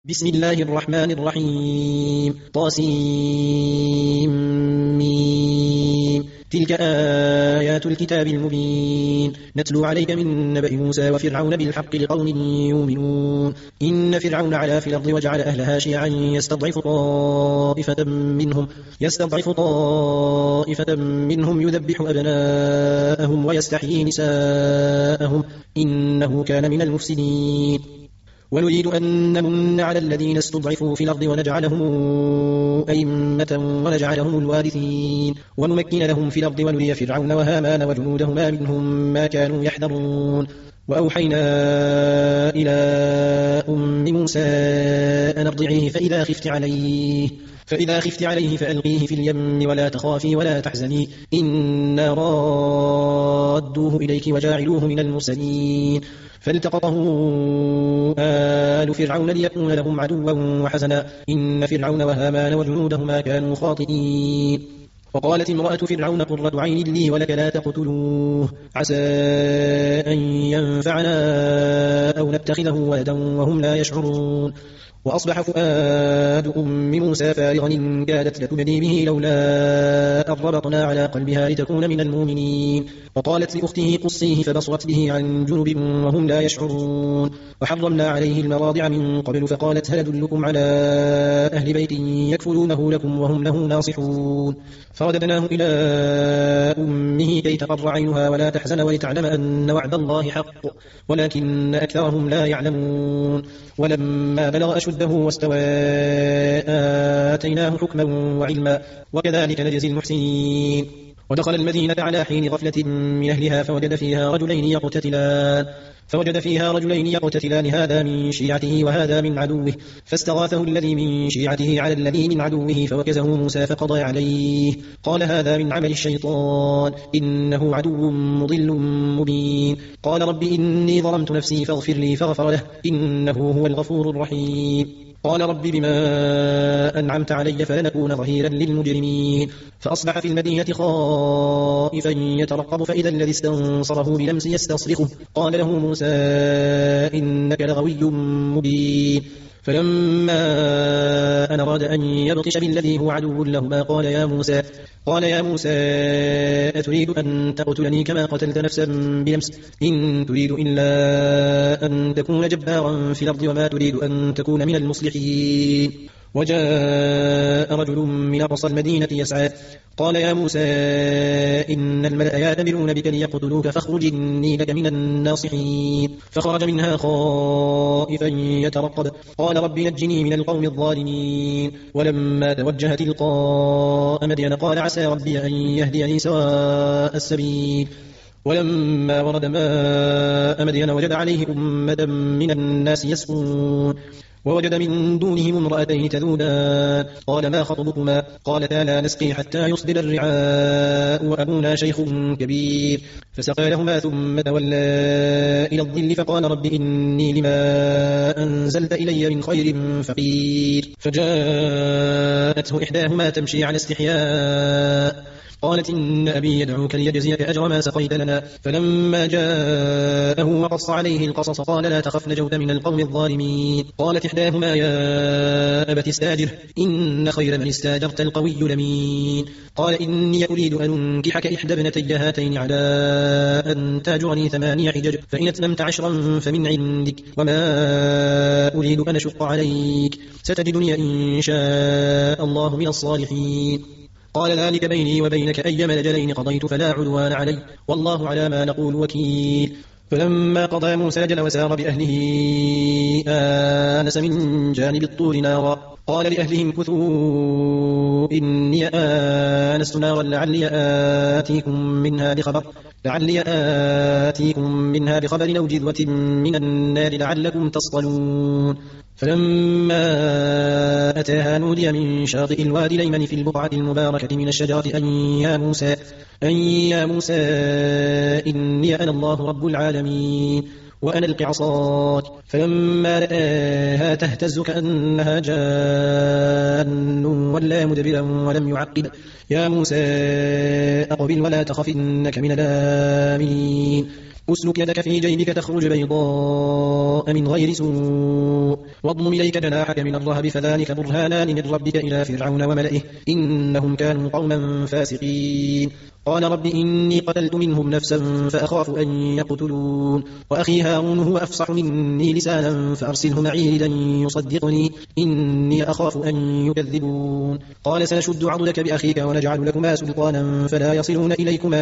بسم الله الرحمن الرحيم طاسيم تلك آيات الكتاب المبين نتلو عليك من نبأ موسى وفرعون بالحق لقوم يؤمنون إن فرعون علا في الأرض وجعل أهلها شيعا يستضعف طائفة منهم يذبح أبناءهم ويستحيي نساءهم إنه كان من المفسدين ونريد أن نمن على الذين استضعفوا في الأرض ونجعلهم أئمة ونجعلهم الوارثين ونمكن لهم في الأرض ونري فرعون وهامان وجنودهما منهم ما كانوا يحذرون وأوحينا إلى أم موسى أن ارضعيه فإذا خفت عليه فألقيه في اليم ولا تخافي ولا تحزني إنا رادوه إليك وجاعلوه من المرسلين فالتقطه آل فرعون ليكون لهم عدوا وحزنا إن فرعون وهامان وجنودهما كانوا خاطئين وقالت امرأة فرعون قرة عين لي ولك لا تقتلوه عسى أن ينفعنا أو نتخذه ولدا وهم لا يشعرون وأصبح فؤاد أم موسى فارغا إن كادت لتبدي به لولا أن ربطنا على قلبها لتكون من المؤمنين وقالت لأخته قصيه فبصرت به عن جنب وهم لا يشعرون وحرمنا عليه المراضع من قبل فقالت هل أدلكم على أهل بيت يكفلونه لكم وهم له ناصحون فرددناه إلى أمه كي تقر عينها ولا تحزن ولتعلم أن وعد الله حق ولكن أكثرهم لا يعلمون ولما بلغ أشده واستوى آتيناه حكما وعلما وكذلك نجزي المحسنين ودخل المدينة على حين غفلة من أهلها فوجد فيها رجلين يقتتلان هذا من شيعته وهذا من عدوه فاستغاثه الذي من شيعته على الذي من عدوه فوكزه موسى فقضى عليه قال هذا من عمل الشيطان إنه عدو مضل مبين قال رب إني ظلمت نفسي فاغفر لي فغفر له إنه هو الغفور الرحيم قال رب بما أنعمت علي فلنكون ظهيرا للمجرمين فأصبح في المدينة خائفا يترقب فإذا الذي استنصره بلمس يستصرخه قال له موسى إنك لغوي مبين فلما أن أراد أن يبطش بالذي هو عدو لهما قال يا موسى أتريد أن تقتلني كما قتلت نفسا بنفس إن تريد إلا أن تكون جبارا في الأرض وما تريد أن تكون من المصلحين وجاء رجل من أقصى المدينة يسعى قال يا موسى إن الملأ يأتمرون بك ليقتلوك فاخرج إني لك من الناصحين فخرج منها خائفا يترقب قال رب نجني من القوم الظالمين ولما توجه تلقاء مدين قال عسى ربي أن يهديني سواء السبيل ولما ورد ماء مدين وجد عليه أمة من الناس يسقون ووجد من دونهم امرأتين تذودان قال ما خطبكما قالتا لا نسقي حتى يصدر الرعاء وأبونا شيخ كبير فسقى لهما ثم تولى إلى الظل فقال رب إني لما أنزلت إلي من خير فقير فجاءته إحداهما تمشي على استحياء قالت إن أبي يدعوك ليجزيك أجر ما سقيت لنا فلما جاءه وقص عليه القصص قال لا تخف نجوت من القوم الظالمين قالت إحداهما يا أبت استاجره إن خير من استاجرت القوي الأمين قال إني أريد أن أنكحك إحدى ابنتي هاتين على أن تاجرني 8 حجج فإن أتممت 10 فمن عندك وما أريد أن أشق عليك ستجدني إن شاء الله من الصالحين قال ذلك بيني وبينك أيما الأجلين قضيت فلا عدوان علي والله على ما نقول وكيل فلما قضى موسى الأجل وسار بأهله آنس من جانب الطور نارا قال لأهلهم امكثوا إني آنست نارا لعلي آتيكم منها بخبر أو جذوة من النار لعلكم تصطلون فلما أتاها نودي من شاطئ الوادي الأيمن في البقعة المباركة من الشجرة أن يا موسى إني أنا الله رب العالمين وأنا ألق عصاك فلما رآها تهتز كأنها جان ولا مدبرا ولم يعقب يا موسى أقبل ولا تخف إنك من الآمنين أسلك يدك في جيبك تخرج بيضاء من غير سوء واضم إليك جناحك من الرهب فذلك برهانان من ربك إلى فرعون وملئه إنهم كانوا قوما فاسقين قال رب إني قتلت منهم نفسا فأخاف أن يقتلون وأخي هارون هو أفصح مني لسانا فأرسله معي لن يصدقني إني أخاف أن يكذبون قال سنشد عضدك بأخيك ونجعل لكما سلطانا فلا يصلون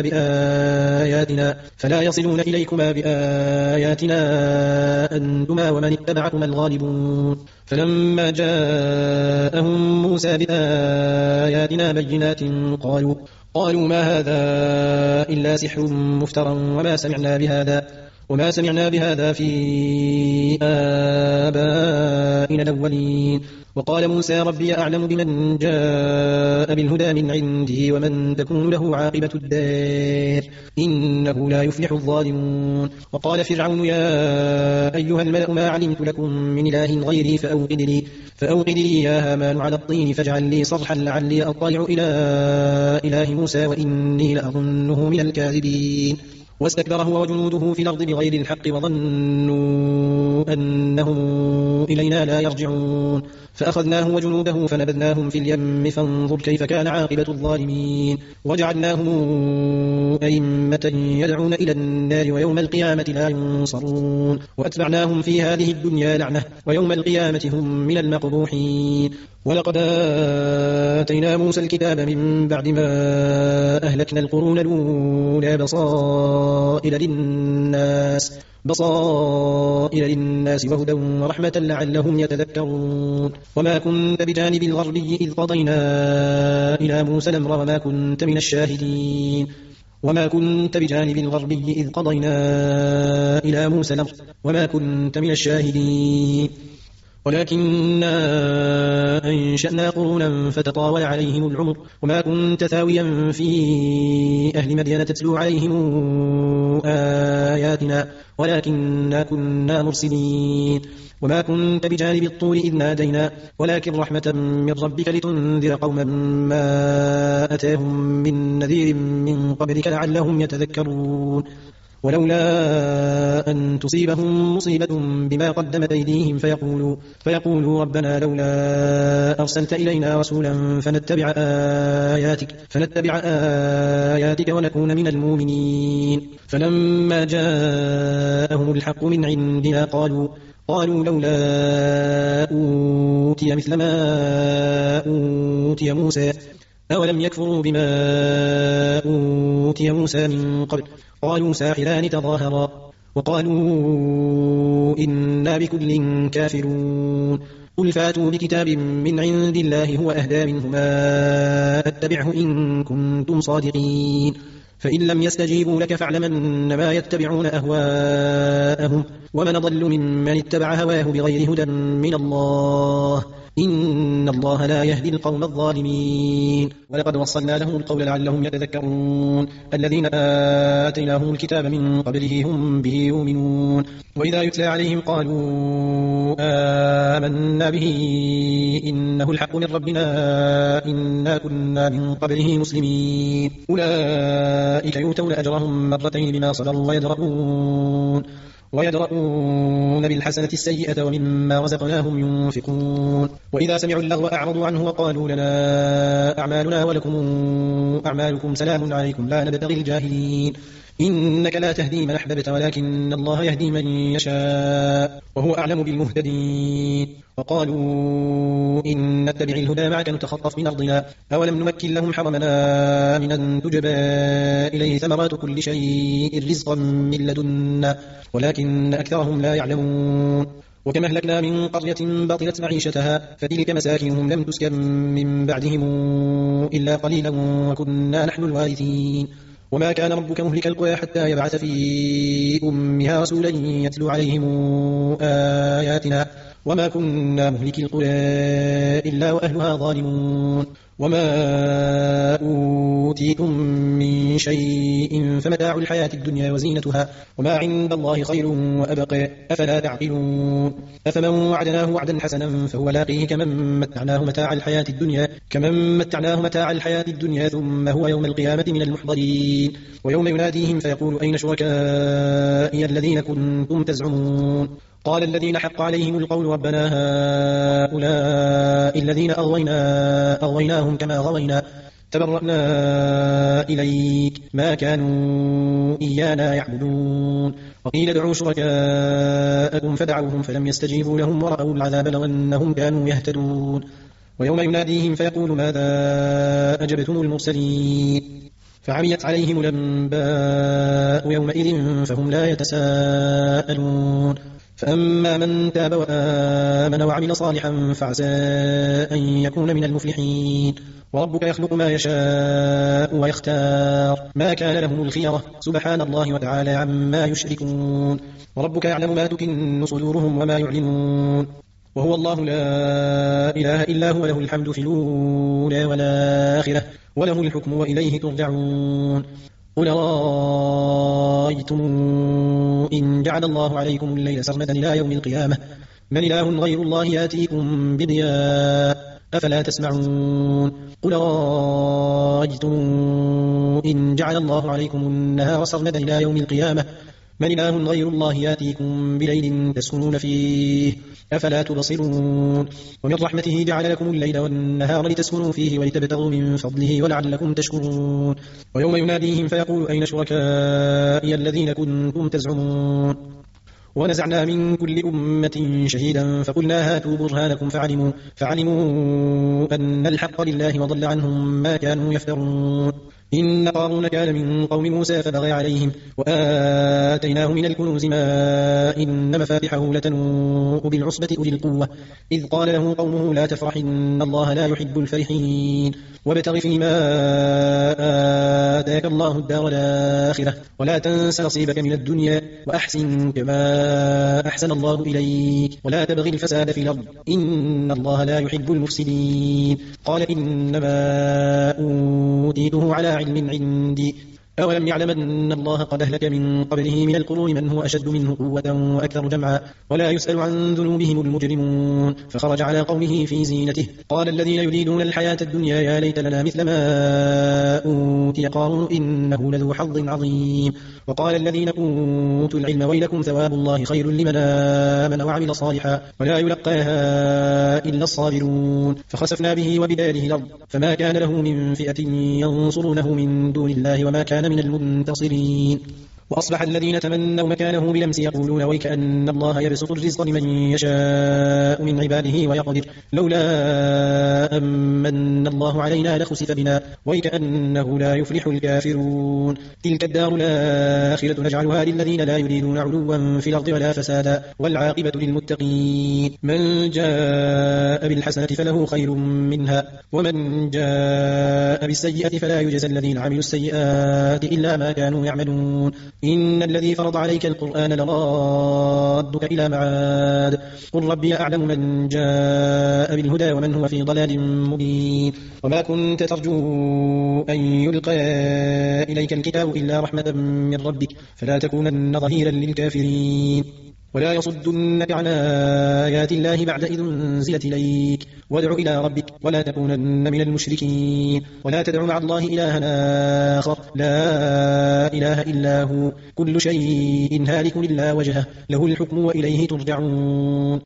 إليكما بآياتنا أنتما ومن اتبعكما الغالبون فلما جاءهم موسى بآياتنا بينات قالوا ما هذا إلا سحر مفترى وما سمعنا بهذا في آبائنا الأولين وقال موسى ربي أعلم بمن جاء بالهدى من عنده ومن تكون له عاقبة الدار إنه لا يفلح الظالمون وقال فرعون يا أيها الملأ ما علمت لكم من إله غيري فأوقد لي يا هامان على الطين فاجعل لي صرحا لعلي أطلع إلى إله موسى وإني لأظنه من الكاذبين واستكبر هو وجنوده في الأرض بغير الحق وظنوا أنهم إلينا لا يرجعون فأخذناه وجنوده فنبذناهم في اليم فانظر كيف كان عاقبة الظالمين وجعلناهم أئمة يدعون إلى النار ويوم القيامة لا ينصرون وأتبعناهم في هذه الدنيا لعنة ويوم القيامة هم من المقبوحين ولقد آتينا موسى الكتاب من بعد ما أهلكنا القرون الأولى بصائر للناس وهدى ورحمة لعلهم يتذكرون وما كنت بجانب الغربي إذ قضينا إلى موسى الأمر وما كنت بجانب الغربي إذ قضينا إلى موسى الأمر وما كنت من الشاهدين ولكننا أنشأنا قرونا فتطاول عليهم العمر وما كنت ثاويا في أهل مدين تتلو عليهم آياتنا ولكننا كنا مرسلين وما كنت بجانب الطور إذ نادينا ولكن رحمة من ربك لتنذر قوما ما أتاهم من نذير من قبلك لعلهم يتذكرون ولولا أن تصيبهم مصيبة بما قدمت أيديهم فيقولوا ربنا لولا أرسلت إلينا رسولا فنتبع آياتك ونكون من المؤمنين فلما جاءهم الحق من عندنا قالوا لولا أوتي مثل ما أوتي موسى أولم يكفروا بما أوتي موسى من قبل قالوا ساحران تظاهرا وقالوا إنا بكل كافرون قل فاتوا بكتاب من عند الله هو أهدى منهما أتبعه إن كنتم صادقين فإن لم يستجيبوا لك فاعلم أنما يتبعون أهواءهم ومن ضل ممن اتبع هواه بغير هدى من الله إن الله لا يهدي القوم الظالمين ولقد وصلنا لهم القول لعلهم يتذكرون الذين آتيناهم الكتاب من قبله هم به يؤمنون وإذا يتلى عليهم قالوا آمنا به إنه الحق من ربنا إنا كنا من قبله مسلمين أولئك يؤتون أجرهم مرتين بما صبروا ويدرؤون بالحسنة السيئة ومما رزقناهم ينفقون وإذا سمعوا اللغو أعرضوا عنه وقالوا لنا أعمالنا ولكم أعمالكم سلام عليكم لا نبتغي الجاهلين إنك لا تهدي من أحببت ولكن الله يهدي من يشاء وهو أعلم بالمهتدين وقالوا إن نتبع الهدى معك نتخطف من أرضنا أولم نمكن لهم حرمنا من أن تجبى إليه ثمرات كل شيء رزقا من لدنا ولكن أكثرهم لا يعلمون وكما أهلكنا من قرية بطلت معيشتها فتلك مساكنهم لم تسكن من بعدهم إلا قليلا وكنا نحن الوارثين وما كان ربك مهلك القرى حتى يبعث في أمها رسولا يتلو عليهم آياتنا وما كنا مهلك القرى إلا وأهلها ظالمون وما أوتيتم من شيء فمتاع الحياة الدنيا وزينتها وما عند الله خير وأبقى أفلا تعقلون أفمن وعدناه وعدا حسنا فهو لاقيه كمن متعناه متاع الحياة الدنيا ثم هو يوم القيامة من المحضرين ويوم يناديهم فيقول أين شركائي الذين كنتم تزعمون قال الذين حق عليهم القول ربنا هؤلاء الذين أغويناهم كما غوينا تبرأنا إليك ما كانوا إيانا يعبدون وقيل ادعوا شركاءكم فدعوهم فلم يستجيبوا لهم ورأوا العذاب لو أنهم كانوا يهتدون ويوم يناديهم فيقول ماذا أجبتم المرسلين فعميت عليهم الأنباء يومئذ فهم لا يتساءلون فأما من تاب وآمن وعمل صالحا فعسى أن يكون من المفلحين وربك يخلق ما يشاء ويختار ما كان لهم الخيرة سبحان الله وتعالى عما يشركون وربك يعلم ما تكن صدورهم وما يعلنون وهو الله لا إله إلا هو له الحمد في الأولى والآخرة وله الحكم وإليه ترجعون قل رأيتم إن جعل الله عليكم الليل سرمدا إلى يوم القيامة من إله غير الله يأتيكم بضياء أفلا تسمعون قل رأيتم إن جعل الله عليكم النهار سرمدا إلى يوم القيامة من إله غير الله يأتيكم بليل تسكنون فيه أفلا تبصرون ومن رحمته جعل لكم الليل والنهار لتسكنوا فيه ولتبتغوا من فضله ولعلكم تشكرون ويوم يناديهم فيقول أين شركائي الذين كنتم تزعمون ونزعنا من كل أمة شهيدا فقلنا هاتوا برهانكم فعلموا أن الحق لله وضل عنهم ما كانوا يفترون إن قارون كان من قوم موسى فبغى عليهم وآتيناه من الكنوز ما إن مفاتحه لتنوء بالعصبة أولي القوة إذ قال له قومه لا تفرح إن الله لا يحب الفرحين وابتغ فيما آتاك الله الدار الآخرة ولا تنس نصيبك من الدنيا وأحسن كما أحسن الله إليك ولا تبغي الفساد في الأرض إن الله لا يحب المفسدين قال إنما أوتيته على علم عندي أولم يعلم أن الله قد أهلك من قبله من القرون من هو أشد منه قوة وأكثر جمعا ولا يسأل عن ذنوبهم المجرمون فخرج على قومه في زينته قال الذين يريدون الحياة الدنيا يا ليت لنا مثل ما أوتي قارون إنه لذو حظ عظيم وقال الذين أوتوا العلم ويلكم ثواب الله خير لمن آمن وعمل صالحا ولا يلقاها إلا الصابرون فخسفنا به وبداره الأرض فما كان له من فئة ينصرونه من دون الله وما كان من المنتصرين وأصبح الذين تمنوا مكانه بلمس يقولون ويكأن الله يبسط الرزق لمن يشاء من عباده ويقدر لولا أمن الله علينا لخسف بنا ويكأنه لا يفلح الكافرون تلك الدار الآخرة نجعلها للذين لا يريدون علوا في الأرض ولا فسادا والعاقبة للمتقين من جاء بالحسنة فله خير منها ومن جاء بالسيئة فلا يجزى الذين عملوا السيئات إلا ما كانوا يعملون إن الذي فرض عليك القرآن لرادك إلى معاد قل ربي أعلم من جاء بالهدى ومن هو في ضلال مبين وما كنت ترجو أن يلقى إليك الكتاب إلا رحمة من ربك فلا تكونن ظهيرا للكافرين ولا يصدنك عن آيات الله بعد إذ أنزلت إليك وادع إلى ربك ولا تكونن من المشركين ولا تدع مع الله إلها آخر لا إله إلا هو كل شيء هالك إلا وجهه له الحكم وإليه ترجعون